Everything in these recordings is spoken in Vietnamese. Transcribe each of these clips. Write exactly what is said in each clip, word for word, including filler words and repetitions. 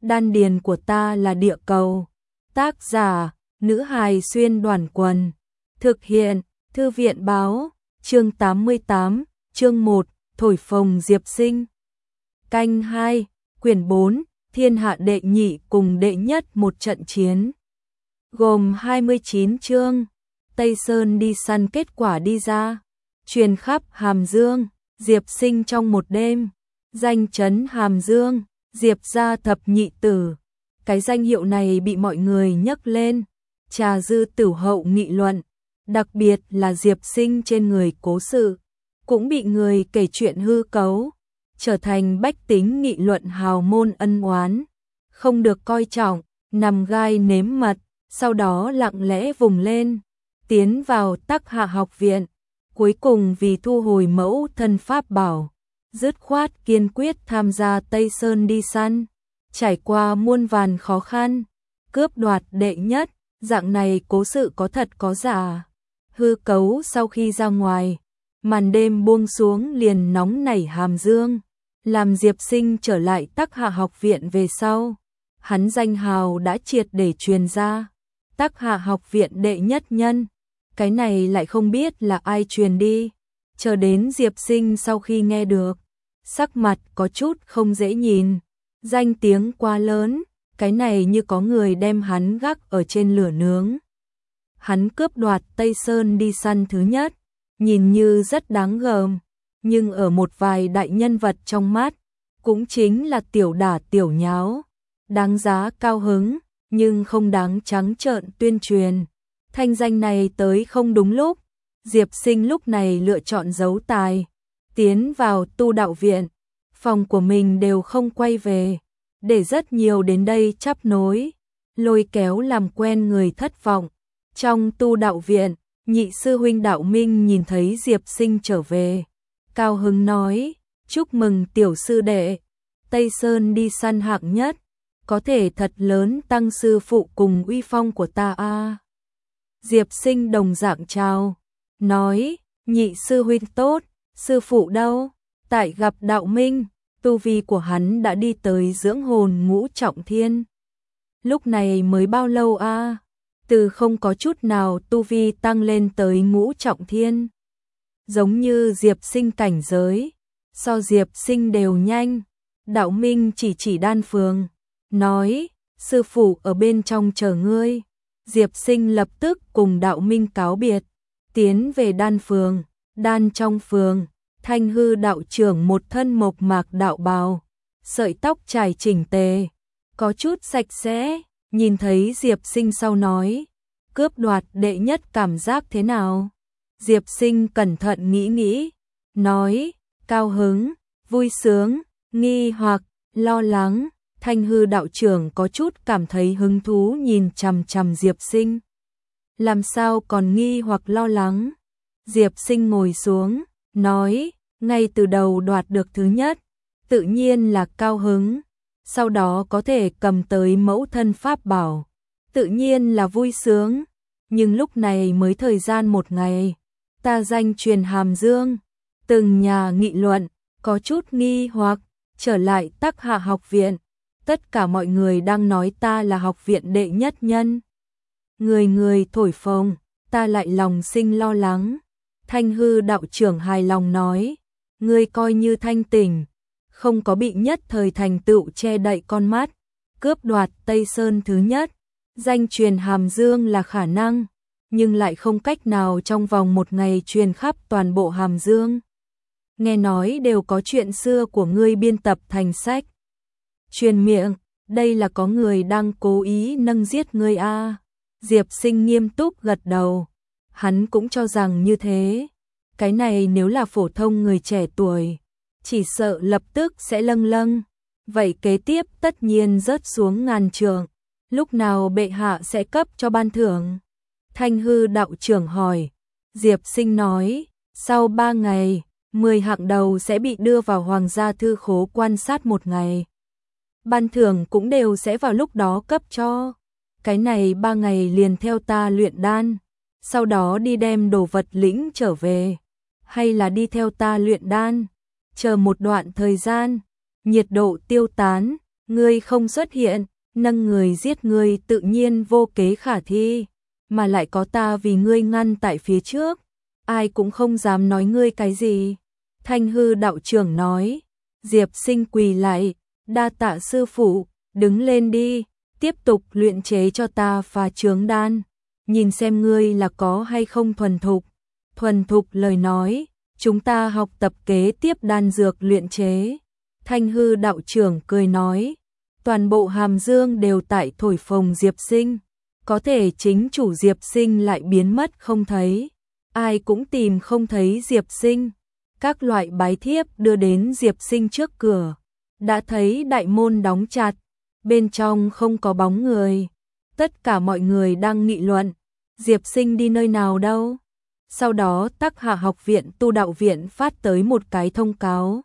đan điền của ta là địa cầu. Tác giả, nữ hài xuyên đoàn quần. Thực hiện, thư viện báo, chương tám mươi tám, chương một, thổi phồng Diệp Sinh. Canh hai, quyển bốn, thiên hạ đệ nhị cùng đệ nhất một trận chiến. Gồm hai mươi chín chương, Tây Sơn đi săn kết quả đi ra. Truyền khắp Hàm Dương, Diệp Sinh trong một đêm. Danh chấn Hàm Dương, Diệp gia thập nhị tử. Cái danh hiệu này bị mọi người nhắc lên. Trà dư tửu hậu nghị luận. Đặc biệt là Diệp Sinh trên người cố sự. Cũng bị người kể chuyện hư cấu. Trở thành bách tính nghị luận hào môn ân oán. Không được coi trọng, nằm gai nếm mật. Sau đó lặng lẽ vùng lên. Tiến vào Tắc Hạ học viện. Cuối cùng vì thu hồi mẫu thân pháp bảo. Dứt khoát kiên quyết tham gia Tây Sơn đi săn. Trải qua muôn vàn khó khăn. Cướp đoạt đệ nhất. Dạng này cố sự có thật có giả. Hư cấu sau khi ra ngoài. Màn đêm buông xuống liền nóng nảy Hàm Dương. Làm Diệp Sinh trở lại Tắc Hạ học viện về sau. Hắn danh hào đã triệt để truyền ra. Tắc Hạ học viện đệ nhất nhân. Cái này lại không biết là ai truyền đi. Chờ đến Diệp Sinh sau khi nghe được. Sắc mặt có chút không dễ nhìn. Danh tiếng quá lớn. Cái này như có người đem hắn gác ở trên lửa nướng. Hắn cướp đoạt Tây Sơn đi săn thứ nhất. Nhìn như rất đáng gờm. Nhưng ở một vài đại nhân vật trong mắt. Cũng chính là tiểu đả tiểu nháo. Đáng giá cao hứng. Nhưng không đáng trắng trợn tuyên truyền. Thanh danh này tới không đúng lúc. Diệp Sinh lúc này lựa chọn giấu tài. Tiến vào tu đạo viện. Phòng của mình đều không quay về. Để rất nhiều đến đây chắp nối. Lôi kéo làm quen người thất vọng. Trong tu đạo viện, nhị sư huynh Đạo Minh nhìn thấy Diệp Sinh trở về. Cao hứng nói, chúc mừng tiểu sư đệ. Tây Sơn đi săn hạng nhất. Có thể thật lớn tăng sư phụ cùng uy phong của ta a. Diệp Sinh đồng dạng chào. Nói, nhị sư huynh tốt, sư phụ đâu? Tại gặp Đạo Minh, tu vi của hắn đã đi tới dưỡng hồn ngũ trọng thiên. Lúc này mới bao lâu a? Từ không có chút nào tu vi tăng lên tới ngũ trọng thiên. Giống như Diệp Sinh cảnh giới. So Diệp Sinh đều nhanh. Đạo Minh chỉ chỉ đan phường. Nói, sư phụ ở bên trong chờ ngươi. Diệp Sinh lập tức cùng Đạo Minh cáo biệt. Tiến về đan phường. Đan trong phường. Thanh hư đạo trưởng một thân mộc mạc đạo bào. Sợi tóc trải chỉnh tề. Có chút sạch sẽ. Nhìn thấy Diệp Sinh sau nói. Cướp đoạt đệ nhất cảm giác thế nào? Diệp Sinh cẩn thận nghĩ nghĩ. Nói, cao hứng, vui sướng, nghi hoặc, lo lắng. Thanh hư đạo trưởng có chút cảm thấy hứng thú nhìn chằm chằm Diệp Sinh. Làm sao còn nghi hoặc lo lắng? Diệp Sinh ngồi xuống, nói, ngay từ đầu đoạt được thứ nhất, tự nhiên là cao hứng. Sau đó có thể cầm tới mẫu thân pháp bảo, tự nhiên là vui sướng. Nhưng lúc này mới thời gian một ngày, ta danh truyền Hàm Dương, từng nhà nghị luận, có chút nghi hoặc, trở lại Tắc Hạ học viện. Tất cả mọi người đang nói ta là học viện đệ nhất nhân. Người người thổi phồng, ta lại lòng sinh lo lắng. Thanh hư đạo trưởng hài lòng nói, ngươi coi như thanh tỉnh, không có bị nhất thời thành tựu che đậy con mắt. Cướp đoạt Tây Sơn thứ nhất, danh truyền Hàm Dương là khả năng, nhưng lại không cách nào trong vòng một ngày truyền khắp toàn bộ Hàm Dương. Nghe nói đều có chuyện xưa của ngươi biên tập thành sách. Truyền miệng, đây là có người đang cố ý nâng giết ngươi a. Diệp Sinh nghiêm túc gật đầu. Hắn cũng cho rằng như thế. Cái này nếu là phổ thông người trẻ tuổi, chỉ sợ lập tức sẽ lâng lâng. Vậy kế tiếp tất nhiên rớt xuống ngàn trượng. Lúc nào bệ hạ sẽ cấp cho ban thưởng? Thanh hư đạo trưởng hỏi. Diệp Sinh nói, sau ba ngày, mười hạng đầu sẽ bị đưa vào hoàng gia thư khố quan sát một ngày. Ban thưởng cũng đều sẽ vào lúc đó cấp cho. Cái này ba ngày liền theo ta luyện đan, sau đó đi đem đồ vật lĩnh trở về. Hay là đi theo ta luyện đan, chờ một đoạn thời gian, nhiệt độ tiêu tán, Ngươi không xuất hiện, nâng người giết ngươi tự nhiên vô kế khả thi, mà lại có ta vì ngươi ngăn tại phía trước, ai cũng không dám nói ngươi cái gì. Thanh hư đạo trưởng nói, Diệp Sinh quỳ lại, đa tạ sư phụ, đứng lên đi, tiếp tục luyện chế cho ta phá trướng đan, nhìn xem ngươi là có hay không thuần thục. Thuần thục lời nói, chúng ta học tập kế tiếp đan dược luyện chế. Thanh hư đạo trưởng cười nói, toàn bộ Hàm Dương đều tại thổi phồng Diệp Sinh, có thể chính chủ Diệp Sinh lại biến mất không thấy, ai cũng tìm không thấy Diệp Sinh. Các loại bái thiếp đưa đến Diệp Sinh trước cửa, đã thấy đại môn đóng chặt, bên trong không có bóng người. Tất cả mọi người đang nghị luận, Diệp Sinh đi nơi nào đâu. Sau đó Tắc Hạ học viện tu đạo viện phát tới một cái thông cáo.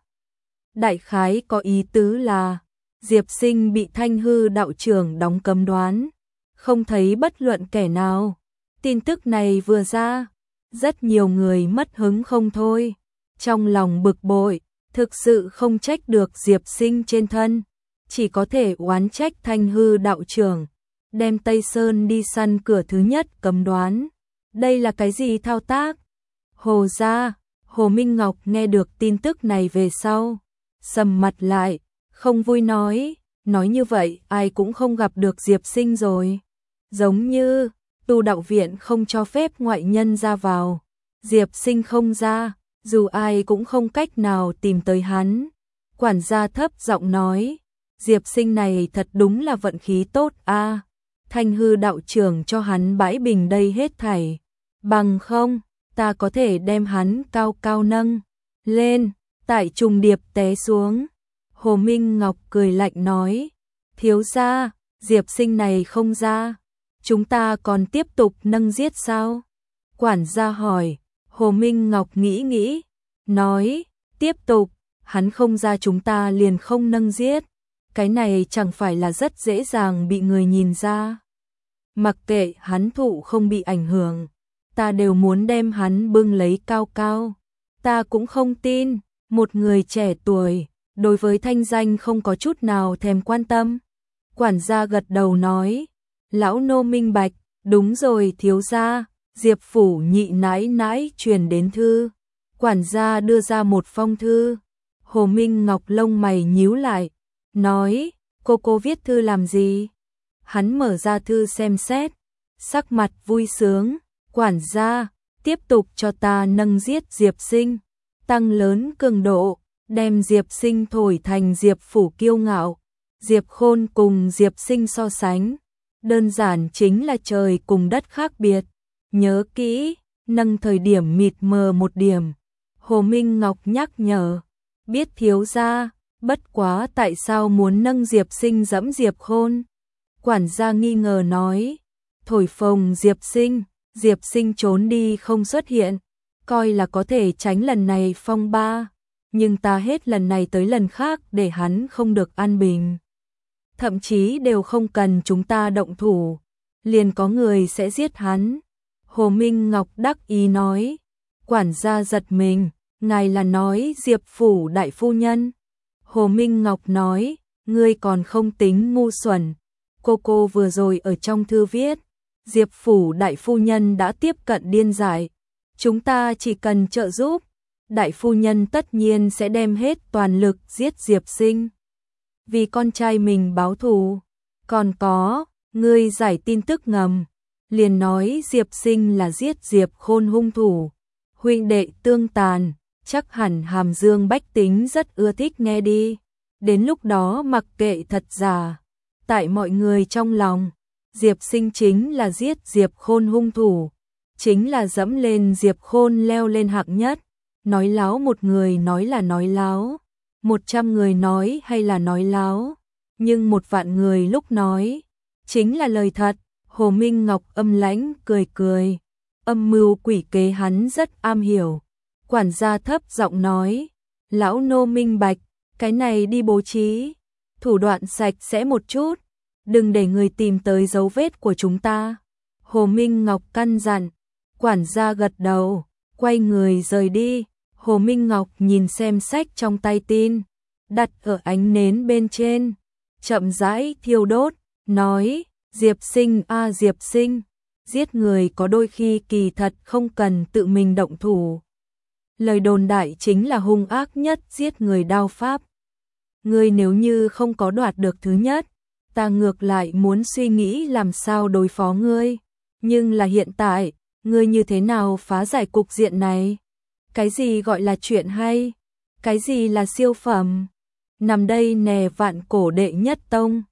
Đại khái có ý tứ là, Diệp Sinh bị Thanh hư đạo trưởng đóng cấm đoán, không thấy bất luận kẻ nào. Tin tức này vừa ra, rất nhiều người mất hứng không thôi. Trong lòng bực bội, thực sự không trách được Diệp Sinh trên thân, chỉ có thể oán trách Thanh hư đạo trưởng, đem Tây Sơn đi săn cửa thứ nhất cấm đoán. Đây là cái gì thao tác? Hồ gia, Hồ Minh Ngọc nghe được tin tức này về sau, sầm mặt lại, không vui nói, nói như vậy ai cũng không gặp được Diệp Sinh rồi. Giống như, tu đạo viện không cho phép ngoại nhân ra vào, Diệp Sinh không ra, dù ai cũng không cách nào tìm tới hắn. Quản gia thấp giọng nói, Diệp Sinh này thật đúng là vận khí tốt a. Thanh hư đạo trưởng cho hắn bãi bình đây hết thảy, bằng không, ta có thể đem hắn cao cao nâng lên, tại trùng điệp té xuống. Hồ Minh Ngọc cười lạnh nói, thiếu gia, Diệp Sinh này không ra, chúng ta còn tiếp tục nâng giết sao? Quản gia hỏi. Hồ Minh Ngọc nghĩ nghĩ, nói, tiếp tục, hắn không ra chúng ta liền không nâng giết, cái này chẳng phải là rất dễ dàng bị người nhìn ra. Mặc kệ hắn thụ không bị ảnh hưởng, ta đều muốn đem hắn bưng lấy cao cao. Ta cũng không tin, một người trẻ tuổi, đối với thanh danh không có chút nào thèm quan tâm. Quản gia gật đầu nói, lão nô minh bạch, đúng rồi thiếu gia. Diệp phủ nhị nãi nãi truyền đến thư. Quản gia đưa ra một phong thư. Hồ Minh Ngọc lông mày nhíu lại, nói, cô cô viết thư làm gì? Hắn mở ra thư xem xét, sắc mặt vui sướng, quản gia, tiếp tục cho ta nâng giết Diệp Sinh, tăng lớn cường độ, đem Diệp Sinh thổi thành Diệp phủ kiêu ngạo. Diệp Khôn cùng Diệp Sinh so sánh, đơn giản chính là trời cùng đất khác biệt. Nhớ kỹ, nâng thời điểm mịt mờ một điểm. Hồ Minh Ngọc nhắc nhở, biết thiếu gia, bất quá tại sao muốn nâng Diệp Sinh dẫm Diệp Khôn? Quản gia nghi ngờ nói, thổi phồng Diệp Sinh, Diệp Sinh trốn đi không xuất hiện, coi là có thể tránh lần này phong ba, nhưng ta hết lần này tới lần khác để hắn không được an bình. Thậm chí đều không cần chúng ta động thủ, liền có người sẽ giết hắn. Hồ Minh Ngọc đắc ý nói, quản gia giật mình, ngài là nói Diệp phủ đại phu nhân. Hồ Minh Ngọc nói, ngươi còn không tính ngu xuẩn, cô cô vừa rồi ở trong thư viết, Diệp phủ đại phu nhân đã tiếp cận điên dại, chúng ta chỉ cần trợ giúp, đại phu nhân tất nhiên sẽ đem hết toàn lực giết Diệp Sinh, vì con trai mình báo thù. Còn có, ngươi giải tin tức ngầm, liền nói Diệp Sinh là giết Diệp Khôn hung thủ, huynh đệ tương tàn, chắc hẳn Hàm Dương bách tính rất ưa thích nghe đi. Đến lúc đó mặc kệ thật giả, tại mọi người trong lòng, Diệp Sinh chính là giết Diệp Khôn hung thủ, chính là dẫm lên Diệp Khôn leo lên hạng nhất. Nói láo một người nói là nói láo, một trăm người nói hay là nói láo, nhưng một vạn người lúc nói, chính là lời thật. Hồ Minh Ngọc âm lãnh cười cười, âm mưu quỷ kế hắn rất am hiểu. Quản gia thấp giọng nói, lão nô minh bạch, cái này đi bố trí, thủ đoạn sạch sẽ một chút, đừng để người tìm tới dấu vết của chúng ta. Hồ Minh Ngọc căn dặn, quản gia gật đầu, quay người rời đi. Hồ Minh Ngọc nhìn xem sách trong tay tin, đặt ở ánh nến bên trên, chậm rãi thiêu đốt, nói, Diệp Sinh a Diệp Sinh, giết người có đôi khi kỳ thật không cần tự mình động thủ. Lời đồn đại chính là hung ác nhất giết người đao pháp. Ngươi nếu như không có đoạt được thứ nhất, ta ngược lại muốn suy nghĩ làm sao đối phó ngươi. Nhưng là hiện tại, ngươi như thế nào phá giải cục diện này? Cái gì gọi là chuyện hay? Cái gì là siêu phẩm? Nằm đây nè vạn cổ đệ nhất tông,